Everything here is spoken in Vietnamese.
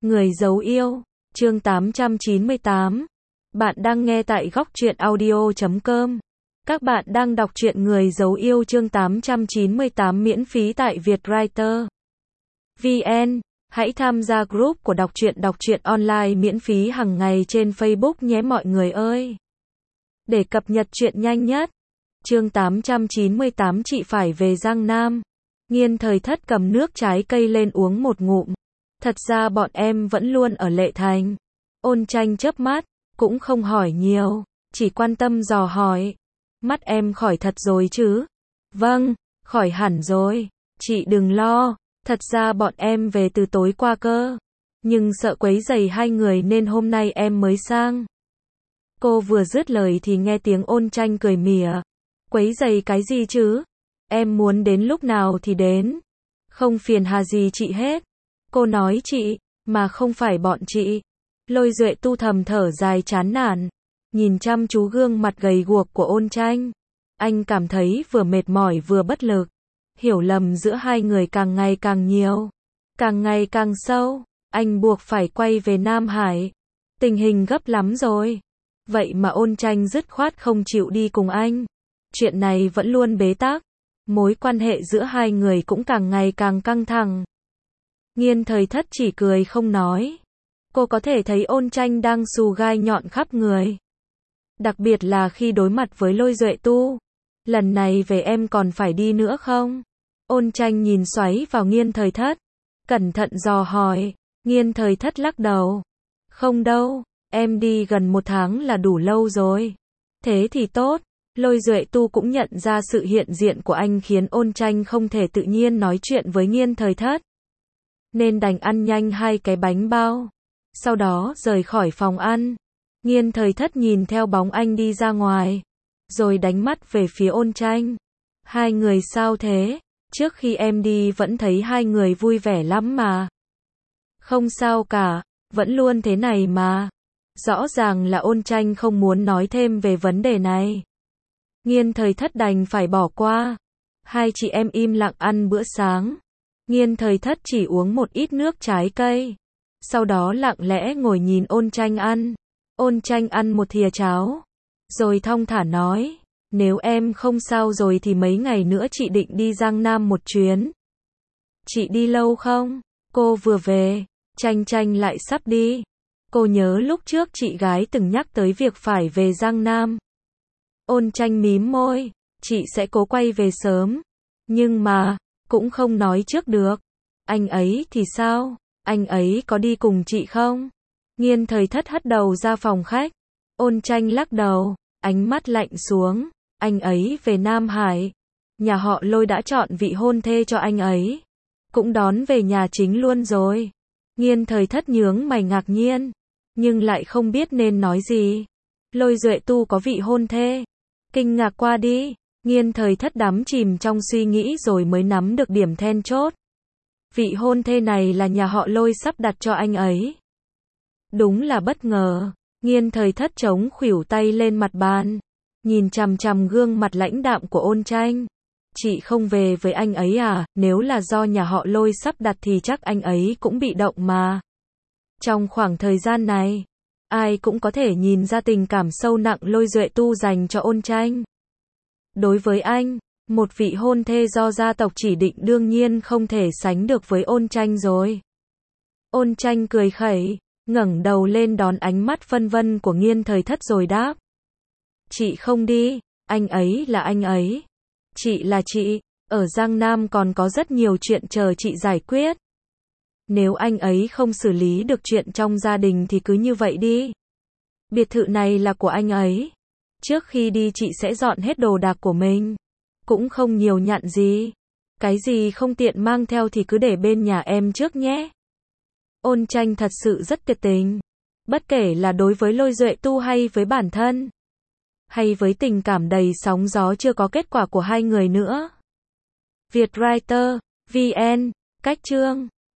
Người giấu yêu, chương 898. Bạn đang nghe tại góc truyện audio.com. Các bạn đang đọc truyện Người giấu yêu chương 898 miễn phí tại Vietwriter VN. Hãy tham gia group của đọc truyện online miễn phí hàng ngày trên Facebook nhé mọi người ơi. Để cập nhật truyện nhanh nhất. Chương 898 chị phải về Giang Nam. Nghiên Thời Thất cầm nước trái cây lên uống một ngụm. Thật ra bọn em vẫn luôn ở Lệ Thành. Ôn Tranh chớp mắt, cũng không hỏi nhiều, chỉ quan tâm dò hỏi. Mắt em khỏi thật rồi chứ? Vâng, khỏi hẳn rồi. Chị đừng lo, thật ra bọn em về từ tối qua cơ. Nhưng sợ quấy rầy hai người nên hôm nay em mới sang. Cô vừa dứt lời thì nghe tiếng Ôn Tranh cười mỉa. Quấy rầy cái gì chứ? Em muốn đến lúc nào thì đến. Không phiền hà gì chị hết. Cô nói chị, mà không phải bọn chị. Lôi Duệ Tu thầm thở dài chán nản, nhìn chăm chú gương mặt gầy guộc của Ôn Tranh. Anh cảm thấy vừa mệt mỏi vừa bất lực. Hiểu lầm giữa hai người càng ngày càng nhiều, càng ngày càng sâu. Anh buộc phải quay về Nam Hải. Tình hình gấp lắm rồi. Vậy mà Ôn Tranh dứt khoát không chịu đi cùng anh. Chuyện này vẫn luôn bế tắc. Mối quan hệ giữa hai người cũng càng ngày càng căng thẳng. Nghiên Thời Thất chỉ cười không nói. Cô có thể thấy Ôn Tranh đang xù gai nhọn khắp người. Đặc biệt là khi đối mặt với Lôi Duệ Tu. Lần này về em còn phải đi nữa không? Ôn Tranh nhìn xoáy vào Nghiên Thời Thất. Cẩn thận dò hỏi. Nghiên Thời Thất lắc đầu. Không đâu, em đi gần 1 tháng là đủ lâu rồi. Thế thì tốt. Lôi Duệ Tu cũng nhận ra sự hiện diện của anh khiến Ôn Tranh không thể tự nhiên nói chuyện với Nghiên Thời Thất. Nên đành ăn nhanh 2 cái bánh bao. Sau đó rời khỏi phòng ăn. Nghiên Thời Thất nhìn theo bóng anh đi ra ngoài. Rồi đánh mắt về phía Ôn Tranh. Hai người sao thế? Trước khi em đi vẫn thấy hai người vui vẻ lắm mà. Không sao cả, vẫn luôn thế này mà. Rõ ràng là Ôn Tranh không muốn nói thêm về vấn đề này. Nghiên Thời Thất đành phải bỏ qua. Hai chị em im lặng ăn bữa sáng. Nghiên Thời Thất chỉ uống một ít nước trái cây. Sau đó lặng lẽ ngồi nhìn Ôn Tranh ăn. Ôn Tranh ăn một thìa cháo. Rồi thong thả nói. Nếu em không sao rồi thì mấy ngày nữa chị định đi Giang Nam một chuyến. Chị đi lâu không? Cô vừa về. Tranh lại sắp đi. Cô nhớ lúc trước chị gái từng nhắc tới việc phải về Giang Nam. Ôn Tranh mím môi. Chị sẽ cố quay về sớm. Nhưng mà, cũng không nói trước được. Anh ấy thì sao? Anh ấy có đi cùng chị không? Nghiên Thời Thất hất đầu ra phòng khách. Ôn Tranh lắc đầu, ánh mắt lạnh xuống. Anh ấy về Nam Hải. Nhà họ Lôi đã chọn vị hôn thê cho anh ấy. Cũng đón về nhà chính luôn rồi. Nghiên Thời Thất nhướng mày ngạc nhiên. Nhưng lại không biết nên nói gì. Lôi Duệ Tu có vị hôn thê. Kinh ngạc qua đi. Nghiên Thời Thất đắm chìm trong suy nghĩ rồi mới nắm được điểm then chốt. Vị hôn thê này là nhà họ Lôi sắp đặt cho anh ấy. Đúng là bất ngờ. Nghiên Thời Thất chống khuỷu tay lên mặt bàn. Nhìn chằm chằm gương mặt lãnh đạm của Ôn Tranh. Chị không về với anh ấy à? Nếu là do nhà họ Lôi sắp đặt thì chắc anh ấy cũng bị động mà. Trong khoảng thời gian này, ai cũng có thể nhìn ra tình cảm sâu nặng Lôi Duệ Tu dành cho Ôn Tranh. Đối với anh, một vị hôn thê do gia tộc chỉ định đương nhiên không thể sánh được với Ôn Tranh rồi. Ôn Tranh cười khẩy, ngẩng đầu lên đón ánh mắt phân vân của Nghiên Thời Thất rồi đáp. Chị không đi, anh ấy là anh ấy. Chị là chị, ở Giang Nam còn có rất nhiều chuyện chờ chị giải quyết. Nếu anh ấy không xử lý được chuyện trong gia đình thì cứ như vậy đi. Biệt thự này là của anh ấy. Trước khi đi chị sẽ dọn hết đồ đạc của mình. Cũng không nhiều nhặn gì. Cái gì không tiện mang theo thì cứ để bên nhà em trước nhé. Ôn Tranh thật sự rất tuyệt tình. Bất kể là đối với Lôi Duệ Tu hay với bản thân. Hay với tình cảm đầy sóng gió chưa có kết quả của hai người nữa. Vietwriter VN, cách chương